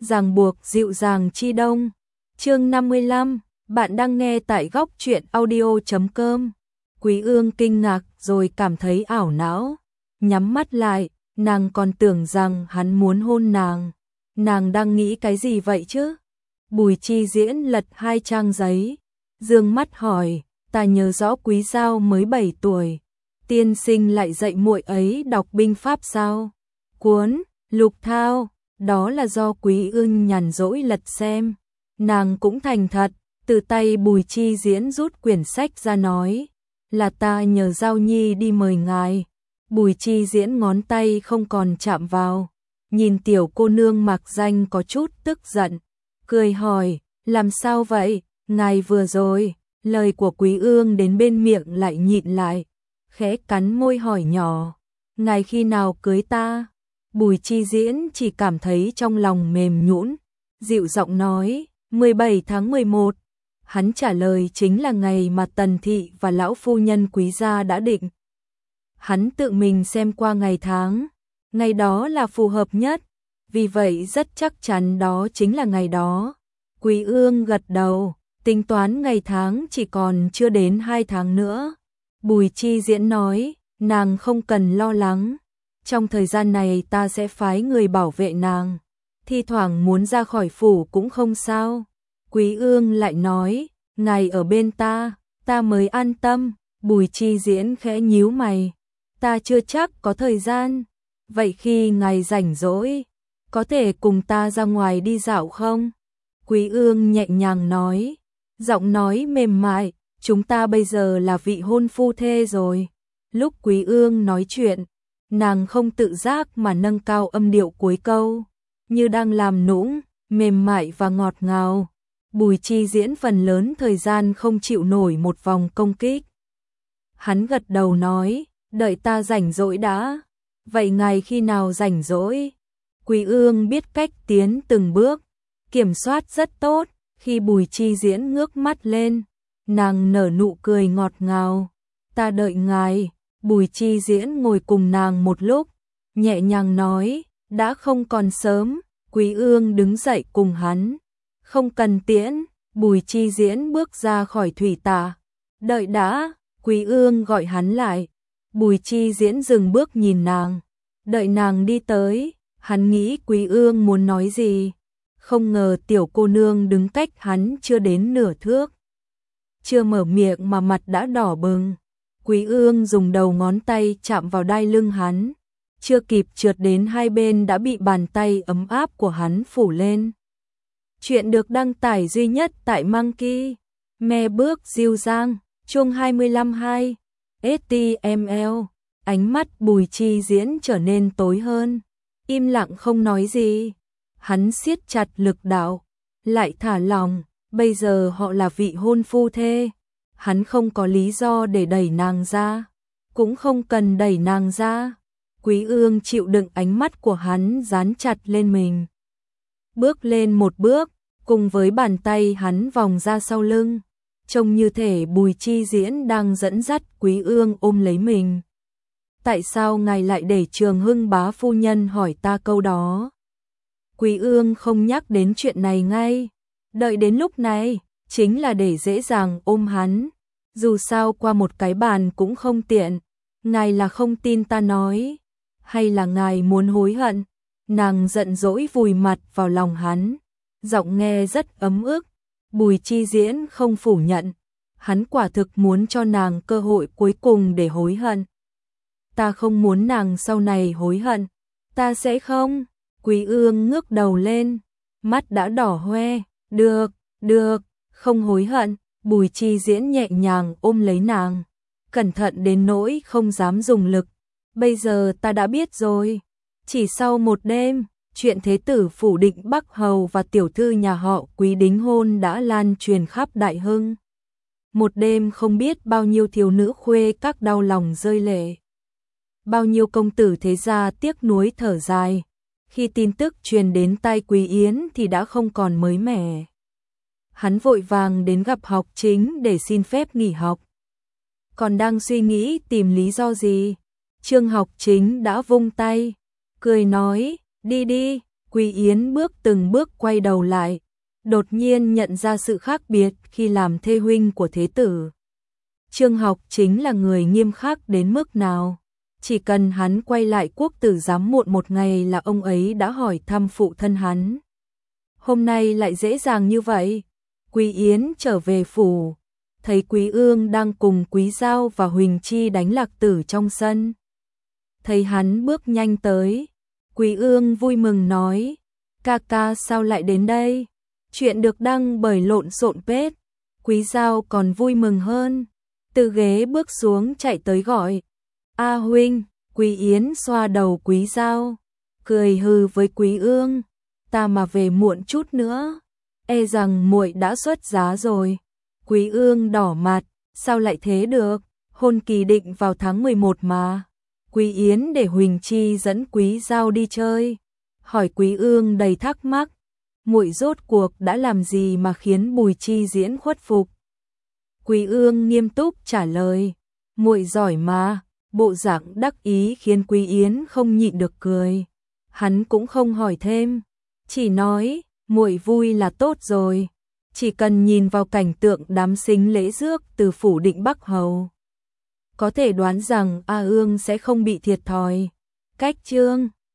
ràng buộc dịu dàng chi đông. Chương 55, bạn đang nghe tại góc truyện audio.com. Quý Ương kinh ngạc rồi cảm thấy ảo não, nhắm mắt lại, nàng còn tưởng rằng hắn muốn hôn nàng. Nàng đang nghĩ cái gì vậy chứ? Bùi Chi Diễn lật 2 trang giấy, dương mắt hỏi, ta nhớ rõ Quý Giao mới 7 tuổi, tiên sinh lại dạy muội ấy đọc binh pháp sao? Cuốn Lục Thao, đó là do Quý Ương nhàn rỗi lật xem. Nàng cũng thành thật, từ tay Bùi Chi Diễn rút quyển sách ra nói, là ta nhờ Giao Nhi đi mời ngài. Bùi Chi Diễn ngón tay không còn chạm vào, nhìn tiểu cô nương mặc danh có chút tức giận, cười hỏi, làm sao vậy, ngài vừa rồi, lời của Quý Ương đến bên miệng lại nhịn lại, khẽ cắn môi hỏi nhỏ, ngài khi nào cưới ta? Bùi Chi Diễn chỉ cảm thấy trong lòng mềm nhũn, dịu giọng nói, 17 tháng 11. Hắn trả lời chính là ngày mà Tần Thị và lão phu nhân Quý gia đã định. Hắn tự mình xem qua ngày tháng, ngày đó là phù hợp nhất, vì vậy rất chắc chắn đó chính là ngày đó. Quý Ương gật đầu, tính toán ngày tháng chỉ còn chưa đến 2 tháng nữa. Bùi Chi Diễn nói, nàng không cần lo lắng, trong thời gian này ta sẽ phái người bảo vệ nàng, thi thoảng muốn ra khỏi phủ cũng không sao. Quý Ương lại nói, ngài ở bên ta mới an tâm. Bùi Chi Diễn khẽ nhíu mày, ta chưa chắc có thời gian, vậy khi ngài rảnh rỗi, có thể cùng ta ra ngoài đi dạo không? Quý Ương nhẹ nhàng nói, giọng nói mềm mại, chúng ta bây giờ là vị hôn phu thê rồi. Lúc Quý Ương nói chuyện, nàng không tự giác mà nâng cao âm điệu cuối câu, như đang làm nũng, mềm mại và ngọt ngào. Bùi Chi Diễn phần lớn thời gian không chịu nổi một vòng công kích. Hắn gật đầu nói, đợi ta rảnh rỗi đã. Vậy ngài khi nào rảnh rỗi? Quý Ương biết cách tiến từng bước, kiểm soát rất tốt. Khi Bùi Chi Diễn ngước mắt lên, nàng nở nụ cười ngọt ngào. Ta đợi ngài. Bùi Chi Diễn ngồi cùng nàng một lúc, nhẹ nhàng nói, đã không còn sớm. Quý Ương đứng dậy cùng hắn. Không cần tiễn. Bùi Chi Diễn bước ra khỏi thủy tạ. Đợi đã. Quý Ương gọi hắn lại. Bùi Chi Diễn dừng bước nhìn nàng. Đợi nàng đi tới, hắn nghĩ Quý Ương muốn nói gì. Không ngờ tiểu cô nương đứng cách hắn chưa đến nửa thước. Chưa mở miệng mà mặt đã đỏ bừng. Quý Ương dùng đầu ngón tay chạm vào đai lưng hắn. Chưa kịp trượt đến hai bên đã bị bàn tay ấm áp của hắn phủ lên. Chuyện được đăng tải duy nhất tại Monkey. Me bước dịu dàng, chương 25-2. HTML. Ánh mắt Bùi Chi Diễn trở nên tối hơn, im lặng không nói gì. Hắn siết chặt lực đạo, lại thả lòng, bây giờ họ là vị hôn phu thê. Hắn không có lý do để đẩy nàng ra, cũng không cần đẩy nàng ra. Quý Ương chịu đựng ánh mắt của hắn dán chặt lên mình. Bước lên một bước, cùng với bàn tay hắn vòng ra sau lưng. Trông như thể Bùi Chi Diễn đang dẫn dắt Quý Ương ôm lấy mình. Tại sao ngài lại để Trường Hưng bá phu nhân hỏi ta câu đó? Quý Ương không nhắc đến chuyện này ngay. Đợi đến lúc này, chính là để dễ dàng ôm hắn. Dù sao qua một cái bàn cũng không tiện. Ngài là không tin ta nói, hay là ngài muốn hối hận? Nàng giận dỗi vùi mặt vào lòng hắn, giọng nghe rất ấm ức. Bùi Chi Diễn không phủ nhận, hắn quả thực muốn cho nàng cơ hội cuối cùng để hối hận. Ta không muốn nàng sau này hối hận, ta sẽ không. Quý Ương ngước đầu lên, mắt đã đỏ hoe. Được, không hối hận. Bùi Chi Diễn nhẹ nhàng ôm lấy nàng, cẩn thận đến nỗi không dám dùng lực. Bây giờ ta đã biết rồi. Chỉ sau một đêm, chuyện thế tử phủ Định Bắc Hầu và tiểu thư nhà họ Quý đính hôn đã lan truyền khắp Đại Hưng. Một đêm không biết bao nhiêu thiếu nữ khuê các đau lòng rơi lệ. Bao nhiêu công tử thế gia tiếc nuối thở dài. Khi tin tức truyền đến tai Quý Yến thì đã không còn mới mẻ. Hắn vội vàng đến gặp Học Chính để xin phép nghỉ học. Còn đang suy nghĩ tìm lý do gì, Trương Học Chính đã vung tay, cười nói, đi đi. Quý Yến từng bước quay đầu lại, đột nhiên nhận ra sự khác biệt khi làm thê huynh của thế tử. Trương Học chính là người nghiêm khắc đến mức nào. Chỉ cần hắn quay lại quốc tử giám muộn một ngày là ông ấy đã hỏi thăm phụ thân hắn. Hôm nay lại dễ dàng như vậy. Quý Yến trở về phủ, thấy Quý Ương đang cùng Quý Giao và Huỳnh Chi đánh lạc tử trong sân. Thấy hắn bước nhanh tới, Quý Ương vui mừng nói, ca ca sao lại đến đây? Chuyện được đăng bởi lộn xộn page. Quý Giao còn vui mừng hơn, từ ghế bước xuống chạy tới gọi, A huynh. Quý Yến xoa đầu Quý Giao, cười hừ với Quý Ương, ta mà về muộn chút nữa, e rằng muội đã xuất giá rồi. Quý Ương đỏ mặt, sao lại thế được, hôn kỳ định vào tháng 11 mà. Quý Yến để Huỳnh Chi dẫn Quý Giao đi chơi, hỏi Quý Ương đầy thắc mắc, muội rốt cuộc đã làm gì mà khiến Bùi Chi Diễn khuất phục. Quý Ương nghiêm túc trả lời, muội giỏi mà. Bộ dạng đắc ý khiến Quý Yến không nhịn được cười. Hắn cũng không hỏi thêm, chỉ nói, muội vui là tốt rồi. Chỉ cần nhìn vào cảnh tượng đám sính lễ rước từ phủ Định Bắc Hầu, có thể đoán rằng A Ương sẽ không bị thiệt thòi. Cách chương